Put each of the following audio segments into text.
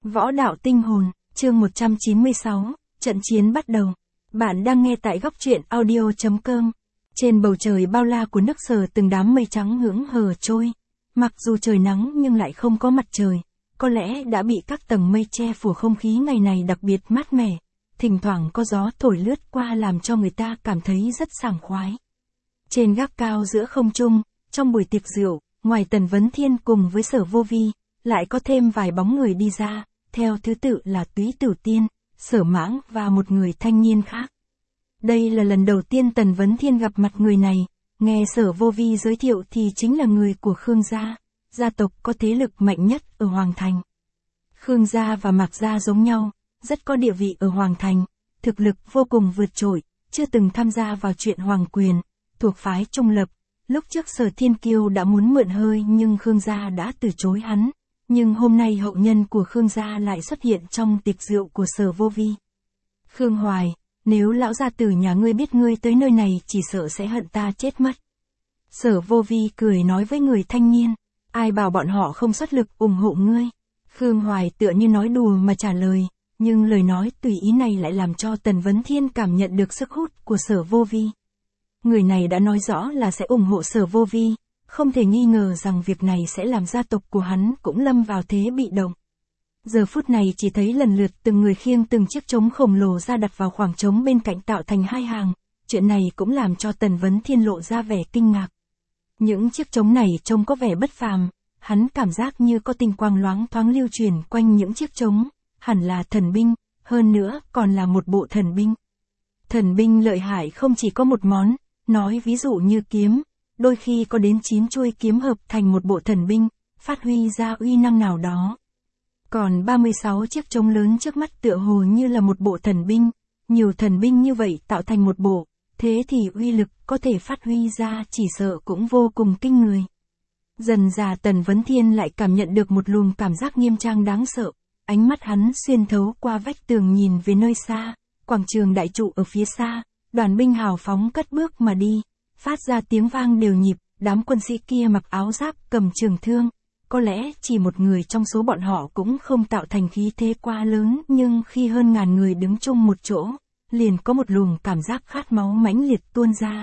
Võ đạo tinh hồn, chương 196, trận chiến bắt đầu. Bạn đang nghe tại góc truyện audio.com. Trên bầu trời bao la của nước Sở từng đám mây trắng hững hờ trôi. Mặc dù trời nắng nhưng lại không có mặt trời. Có lẽ đã bị các tầng mây che phủ, không khí ngày này đặc biệt mát mẻ. Thỉnh thoảng có gió thổi lướt qua làm cho người ta cảm thấy rất sảng khoái. Trên gác cao giữa không trung, trong buổi tiệc rượu, ngoài Tần Vấn Thiên cùng với Sở Vô Vi, lại có thêm vài bóng người đi ra, theo thứ tự là Túy Tử Tiên, Sở Mãng và một người thanh niên khác. Đây là lần đầu tiên Tần Vấn Thiên gặp mặt người này, nghe Sở Vô Vi giới thiệu thì chính là người của Khương gia, gia tộc có thế lực mạnh nhất ở Hoàng Thành. Khương gia và Mạc gia giống nhau, rất có địa vị ở Hoàng Thành, thực lực vô cùng vượt trội, chưa từng tham gia vào chuyện hoàng quyền, thuộc phái trung lập. Lúc trước Sở Thiên Kiêu đã muốn mượn hơi nhưng Khương gia đã từ chối hắn. Nhưng hôm nay hậu nhân của Khương gia lại xuất hiện trong tiệc rượu của Sở Vô Vi. Khương Hoài, nếu lão gia tử nhà ngươi biết ngươi tới nơi này chỉ sợ sẽ hận ta chết mất. Sở Vô Vi cười nói với người thanh niên, ai bảo bọn họ không xuất lực ủng hộ ngươi. Khương Hoài tựa như nói đùa mà trả lời, nhưng lời nói tùy ý này lại làm cho Tần Vấn Thiên cảm nhận được sức hút của Sở Vô Vi. Người này đã nói rõ là sẽ ủng hộ Sở Vô Vi. Không thể nghi ngờ rằng việc này sẽ làm gia tộc của hắn cũng lâm vào thế bị động. Giờ phút này chỉ thấy lần lượt từng người khiêng từng chiếc trống khổng lồ ra đặt vào khoảng trống bên cạnh tạo thành hai hàng, chuyện này cũng làm cho Tần Vấn Thiên lộ ra vẻ kinh ngạc. Những chiếc trống này trông có vẻ bất phàm, hắn cảm giác như có tinh quang loáng thoáng lưu truyền quanh những chiếc trống, hẳn là thần binh, hơn nữa còn là một bộ thần binh. Thần binh lợi hại không chỉ có một món, nói ví dụ như kiếm. Đôi khi có đến 9 chuôi kiếm hợp thành một bộ thần binh, phát huy ra uy năng nào đó. Còn 36 chiếc trống lớn trước mắt tựa hồ như là một bộ thần binh, nhiều thần binh như vậy tạo thành một bộ, thế thì uy lực có thể phát huy ra chỉ sợ cũng vô cùng kinh người. Dần dà Tần Vấn Thiên lại cảm nhận được một luồng cảm giác nghiêm trang đáng sợ, ánh mắt hắn xuyên thấu qua vách tường nhìn về nơi xa, quảng trường đại trụ ở phía xa, đoàn binh hào phóng cất bước mà đi. Phát ra tiếng vang đều nhịp, đám quân sĩ kia mặc áo giáp cầm trường thương, có lẽ chỉ một người trong số bọn họ cũng không tạo thành khí thế quá lớn, nhưng khi hơn ngàn người đứng chung một chỗ, liền có một luồng cảm giác khát máu mãnh liệt tuôn ra.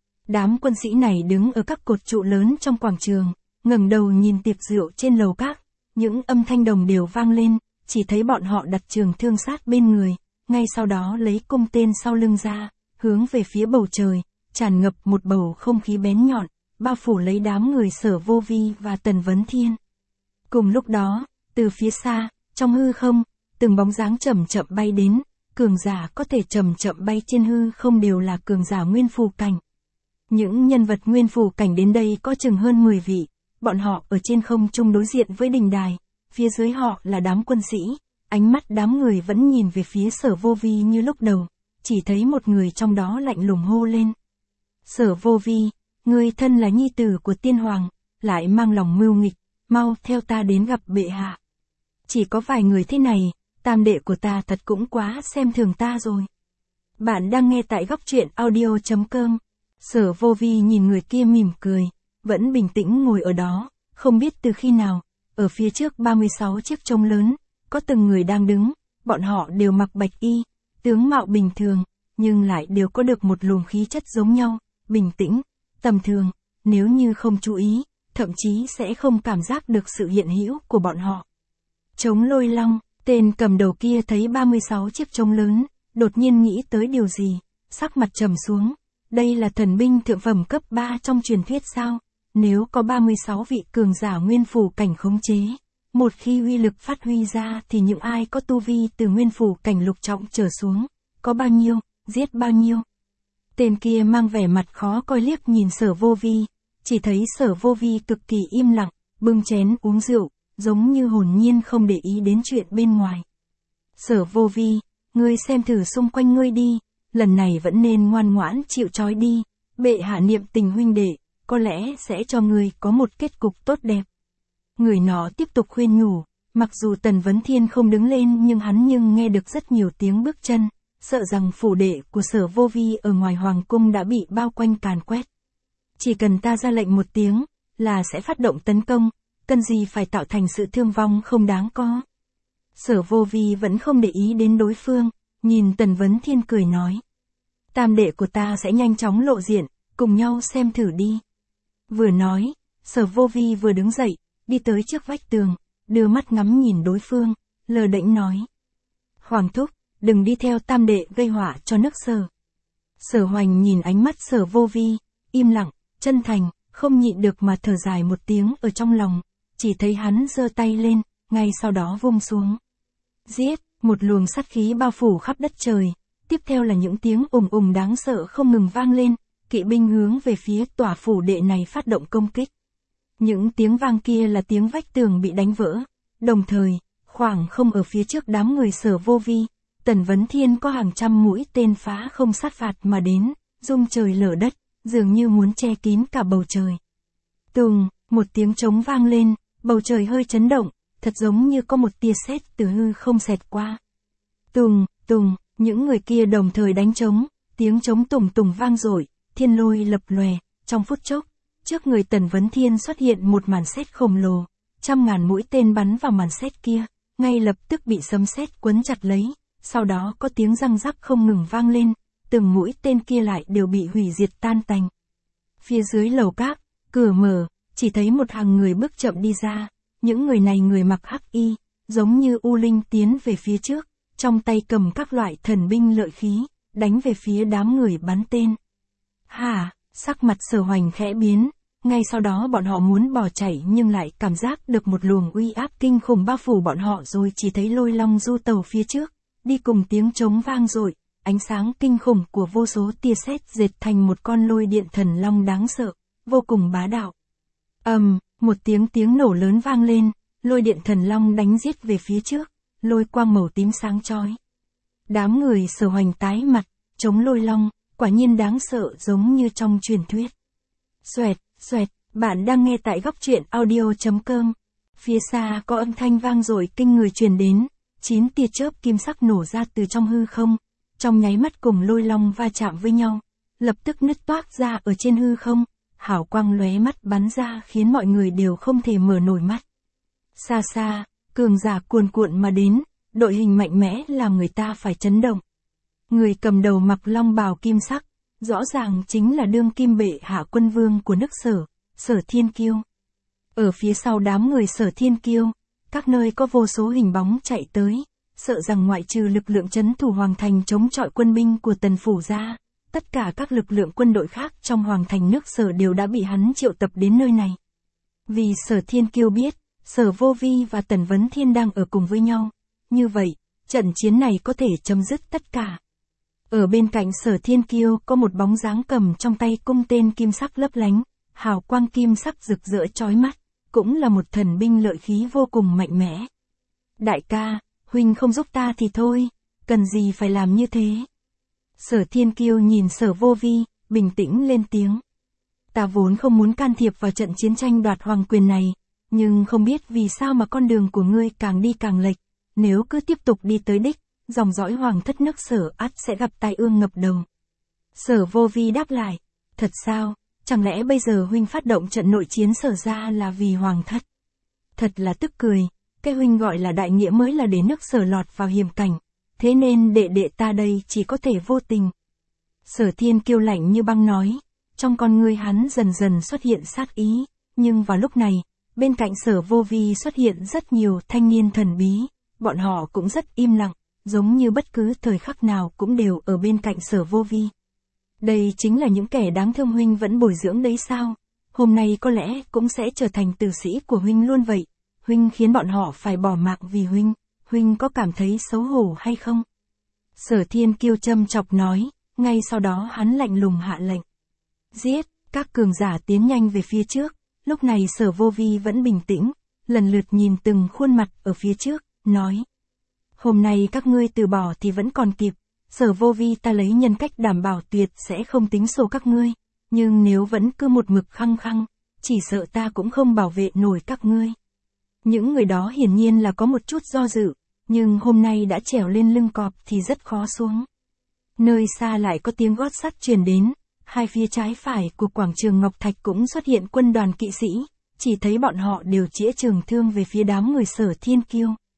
Đám quân sĩ này đứng ở các cột trụ lớn trong quảng trường, ngẩng đầu nhìn tiệc rượu trên lầu các, những âm thanh đồng đều vang lên, chỉ thấy bọn họ đặt trường thương sát bên người, ngay sau đó lấy cung tên sau lưng ra, hướng về phía bầu trời. Tràn ngập một bầu không khí bén nhọn, bao phủ lấy đám người Sở Vô Vi và Tần Vấn Thiên. Cùng lúc đó, từ phía xa, trong hư không, từng bóng dáng chậm chậm bay đến, cường giả có thể chậm chậm bay trên hư không đều là cường giả nguyên phù cảnh. Những nhân vật nguyên phù cảnh đến đây có chừng hơn 10 vị, bọn họ ở trên không trung đối diện với đình đài, phía dưới họ là đám quân sĩ, ánh mắt đám người vẫn nhìn về phía Sở Vô Vi như lúc đầu, chỉ thấy một người trong đó lạnh lùng hô lên. Sở Vô Vi, ngươi thân là nhi tử của tiên hoàng, lại mang lòng mưu nghịch, mau theo ta đến gặp bệ hạ. Chỉ có vài người thế này, tam đệ của ta thật cũng quá xem thường ta rồi. Bạn đang nghe tại góc truyện audio.com. Sở Vô Vi nhìn người kia mỉm cười, vẫn bình tĩnh ngồi ở đó, không biết từ khi nào, ở phía trước 36 chiếc trống lớn, có từng người đang đứng, bọn họ đều mặc bạch y, tướng mạo bình thường, nhưng lại đều có được một luồng khí chất giống nhau. Bình tĩnh, tầm thường, nếu như không chú ý, thậm chí sẽ không cảm giác được sự hiện hữu của bọn họ. Trống Lôi Long, tên cầm đầu kia thấy 36 chiếc trống lớn, đột nhiên nghĩ tới điều gì, sắc mặt trầm xuống. Đây là thần binh thượng phẩm cấp 3 trong truyền thuyết sao? Nếu có 36 vị cường giả nguyên phù cảnh khống chế, một khi uy lực phát huy ra thì những ai có tu vi từ nguyên phù cảnh lục trọng trở xuống, có bao nhiêu, giết bao nhiêu. Tên kia mang vẻ mặt khó coi liếc nhìn Sở Vô Vi, chỉ thấy Sở Vô Vi cực kỳ im lặng, bưng chén uống rượu, giống như hồn nhiên không để ý đến chuyện bên ngoài. Sở Vô Vi, ngươi xem thử xung quanh ngươi đi, lần này vẫn nên ngoan ngoãn chịu trói đi, bệ hạ niệm tình huynh đệ, có lẽ sẽ cho ngươi có một kết cục tốt đẹp. Người nọ tiếp tục khuyên nhủ, mặc dù Tần Vấn Thiên không đứng lên nhưng nghe được rất nhiều tiếng bước chân. Sợ rằng phủ đệ của Sở Vô Vi ở ngoài hoàng cung đã bị bao quanh càn quét. Chỉ cần ta ra lệnh một tiếng, là sẽ phát động tấn công, cần gì phải tạo thành sự thương vong không đáng có. Sở Vô Vi vẫn không để ý đến đối phương, nhìn Tần Vấn Thiên cười nói. Tam đệ của ta sẽ nhanh chóng lộ diện, cùng nhau xem thử đi. Vừa nói, Sở Vô Vi vừa đứng dậy, đi tới trước vách tường, đưa mắt ngắm nhìn đối phương, lờ đễnh nói. Hoàng thúc, đừng đi theo tam đệ gây họa cho nước Sở. Sở Hoành nhìn ánh mắt Sở Vô Vi, im lặng, chân thành, không nhịn được mà thở dài một tiếng ở trong lòng, chỉ thấy hắn giơ tay lên, ngay sau đó vung xuống. Giết, một luồng sát khí bao phủ khắp đất trời, tiếp theo là những tiếng ùng ùng đáng sợ không ngừng vang lên, kỵ binh hướng về phía tòa phủ đệ này phát động công kích. Những tiếng vang kia là tiếng vách tường bị đánh vỡ, đồng thời, khoảng không ở phía trước đám người Sở Vô Vi, Tần Vấn Thiên có hàng trăm mũi tên phá không sát phạt mà đến, rung trời lở đất, dường như muốn che kín cả bầu trời. Tùng, một tiếng trống vang lên, bầu trời hơi chấn động, thật giống như có một tia sét từ hư không xẹt qua. Tùng, tùng, những người kia đồng thời đánh trống, tiếng trống tùng tùng vang dội, thiên lôi lập lòe, trong phút chốc, trước người Tần Vấn Thiên xuất hiện một màn sét khổng lồ, trăm ngàn mũi tên bắn vào màn sét kia, ngay lập tức bị sấm sét quấn chặt lấy, sau đó có tiếng răng rắc không ngừng vang lên, từng mũi tên kia lại đều bị hủy diệt tan tành. Phía dưới lầu các, cửa mở, chỉ thấy một hàng người bước chậm đi ra, những người này người mặc hắc y, giống như u linh tiến về phía trước, trong tay cầm các loại thần binh lợi khí, đánh về phía đám người bắn tên. Hả, sắc mặt Sở Hoành khẽ biến, ngay sau đó bọn họ muốn bỏ chạy nhưng lại cảm giác được một luồng uy áp kinh khủng bao phủ bọn họ rồi chỉ thấy lôi long du tàu phía trước, đi cùng tiếng trống vang dội, ánh sáng kinh khủng của vô số tia sét dệt thành một con lôi điện thần long đáng sợ, vô cùng bá đạo. Một tiếng nổ lớn vang lên, lôi điện thần long đánh giết về phía trước, lôi quang màu tím sáng chói. Đám người Sở Hoành tái mặt, chống lôi long, quả nhiên đáng sợ giống như trong truyền thuyết. Xoẹt, xoẹt, bạn đang nghe tại góc truyện audio.com. Phía xa có âm thanh vang dội kinh người truyền đến, 9 tia chớp kim sắc nổ ra từ trong hư không, trong nháy mắt cùng lôi long va chạm với nhau, lập tức nứt toác ra ở trên hư không, hào quang lóe mắt bắn ra khiến mọi người đều không thể mở nổi mắt. Xa xa, cường giả cuồn cuộn mà đến, đội hình mạnh mẽ làm người ta phải chấn động. Người cầm đầu mặc long bào kim sắc, rõ ràng chính là đương kim bệ hạ quân vương của nước Sở, Sở Thiên Kiêu. Ở phía sau đám người Sở Thiên Kiêu, các nơi có vô số hình bóng chạy tới, sợ rằng ngoại trừ lực lượng trấn thủ hoàng thành chống chọi quân binh của Tần phủ ra, tất cả các lực lượng quân đội khác trong hoàng thành nước Sở đều đã bị hắn triệu tập đến nơi này. Vì Sở Thiên Kiêu biết, Sở Vô Vi và Tần Vấn Thiên đang ở cùng với nhau, như vậy, trận chiến này có thể chấm dứt tất cả. Ở bên cạnh Sở Thiên Kiêu có một bóng dáng cầm trong tay cung tên kim sắc lấp lánh, hào quang kim sắc rực rỡ chói mắt, cũng là một thần binh lợi khí vô cùng mạnh mẽ. Đại ca, huynh không giúp ta thì thôi, cần gì phải làm như thế? Sở Thiên Kiêu nhìn Sở Vô Vi, bình tĩnh lên tiếng. Ta vốn không muốn can thiệp vào trận chiến tranh đoạt hoàng quyền này, nhưng không biết vì sao mà con đường của ngươi càng đi càng lệch, nếu cứ tiếp tục đi tới đích, dòng dõi hoàng thất nước Sở ắt sẽ gặp tai ương ngập đầu. Sở Vô Vi đáp lại, thật sao, chẳng lẽ bây giờ huynh phát động trận nội chiến Sở ra là vì hoàng thất? Thật là tức cười, cái huynh gọi là đại nghĩa mới là để nước Sở lọt vào hiểm cảnh, thế nên đệ đệ ta đây chỉ có thể vô tình. Sở Thiên Kiêu lạnh như băng nói, trong con ngươi hắn dần dần xuất hiện sát ý, nhưng vào lúc này, bên cạnh Sở Vô Vi xuất hiện rất nhiều thanh niên thần bí, bọn họ cũng rất im lặng, giống như bất cứ thời khắc nào cũng đều ở bên cạnh Sở Vô Vi. Đây chính là những kẻ đáng thương huynh vẫn bồi dưỡng đấy sao? Hôm nay có lẽ cũng sẽ trở thành tử sĩ của huynh luôn vậy. Huynh khiến bọn họ phải bỏ mạng vì huynh có cảm thấy xấu hổ hay không? Sở Thiên Kiêu châm chọc nói, ngay sau đó hắn lạnh lùng hạ lệnh. Giết, các cường giả tiến nhanh về phía trước, lúc này Sở Vô Vi vẫn bình tĩnh, lần lượt nhìn từng khuôn mặt ở phía trước, nói. Hôm nay các ngươi từ bỏ thì vẫn còn kịp, Sở Vô Vi ta lấy nhân cách đảm bảo tuyệt sẽ không tính sổ các ngươi, nhưng nếu vẫn cứ một mực khăng khăng, chỉ sợ ta cũng không bảo vệ nổi các ngươi. Những người đó hiển nhiên là có một chút do dự, nhưng hôm nay đã trèo lên lưng cọp thì rất khó xuống. Nơi xa lại có tiếng gót sắt truyền đến, hai phía trái phải của quảng trường Ngọc Thạch cũng xuất hiện quân đoàn kỵ sĩ, chỉ thấy bọn họ đều chĩa trường thương về phía đám người Sở Thiên Kiêu.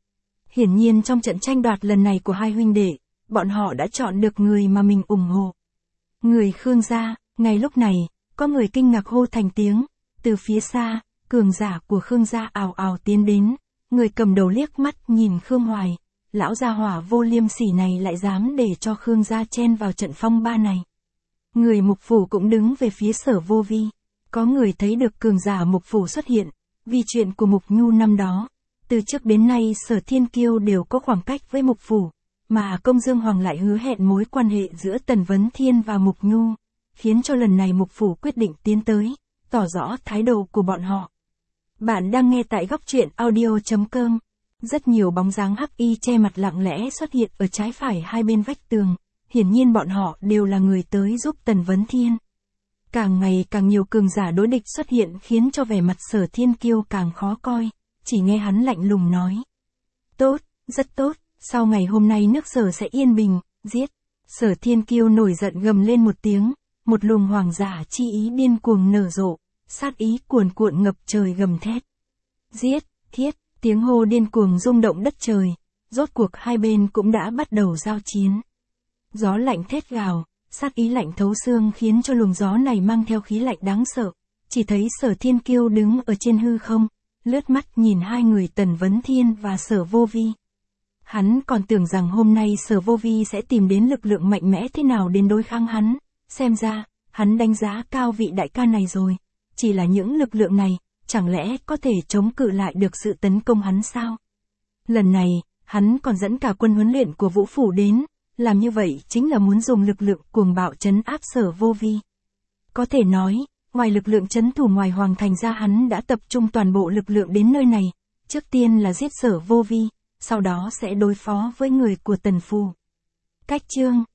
Hiển nhiên trong trận tranh đoạt lần này của hai huynh đệ, bọn họ đã chọn được người mà mình ủng hộ. Người Khương gia. Ngay lúc này, có người kinh ngạc hô thành tiếng, từ phía xa, cường giả của Khương gia ào ào tiến đến, người cầm đầu liếc mắt nhìn Khương Hoài, lão gia hỏa vô liêm sỉ này lại dám để cho Khương gia chen vào trận phong ba này. Người Mục Phủ cũng đứng về phía Sở Vô Vi, có người thấy được cường giả Mục Phủ xuất hiện, vì chuyện của Mục Nhu năm đó, từ trước đến nay Sở Thiên Kiêu đều có khoảng cách với Mục Phủ, mà Công Dương Hoàng lại hứa hẹn mối quan hệ giữa Tần Vấn Thiên và Mục Nhu, khiến cho lần này Mục Phủ quyết định tiến tới, tỏ rõ thái độ của bọn họ. Bạn đang nghe tại góc truyện audio.com. Rất nhiều bóng dáng hắc y che mặt lặng lẽ xuất hiện ở trái phải hai bên vách tường, hiển nhiên bọn họ đều là người tới giúp Tần Vấn Thiên. Càng ngày càng nhiều cường giả đối địch xuất hiện khiến cho vẻ mặt Sở Thiên Kiêu càng khó coi, chỉ nghe hắn lạnh lùng nói. Tốt, rất tốt, sau ngày hôm nay nước Sở sẽ yên bình, giết. Sở Thiên Kiêu nổi giận gầm lên một tiếng, một luồng hoàng giả chi ý điên cuồng nở rộ, sát ý cuồn cuộn ngập trời gầm thét. Giết, thiết, tiếng hô điên cuồng rung động đất trời, rốt cuộc hai bên cũng đã bắt đầu giao chiến. Gió lạnh thét gào, sát ý lạnh thấu xương khiến cho luồng gió này mang theo khí lạnh đáng sợ, chỉ thấy Sở Thiên Kiêu đứng ở trên hư không, lướt mắt nhìn hai người Tần Vấn Thiên và Sở Vô Vi. Hắn còn tưởng rằng hôm nay Sở Vô Vi sẽ tìm đến lực lượng mạnh mẽ thế nào đến đối kháng hắn, xem ra, hắn đánh giá cao vị đại ca này rồi, chỉ là những lực lượng này, chẳng lẽ có thể chống cự lại được sự tấn công hắn sao? Lần này, hắn còn dẫn cả quân huấn luyện của Vũ Phủ đến, làm như vậy chính là muốn dùng lực lượng cuồng bạo trấn áp Sở Vô Vi. Có thể nói, ngoài lực lượng trấn thủ ngoài hoàng thành ra hắn đã tập trung toàn bộ lực lượng đến nơi này, trước tiên là giết Sở Vô Vi, sau đó sẽ đối phó với người của Tần Phủ. Cách chương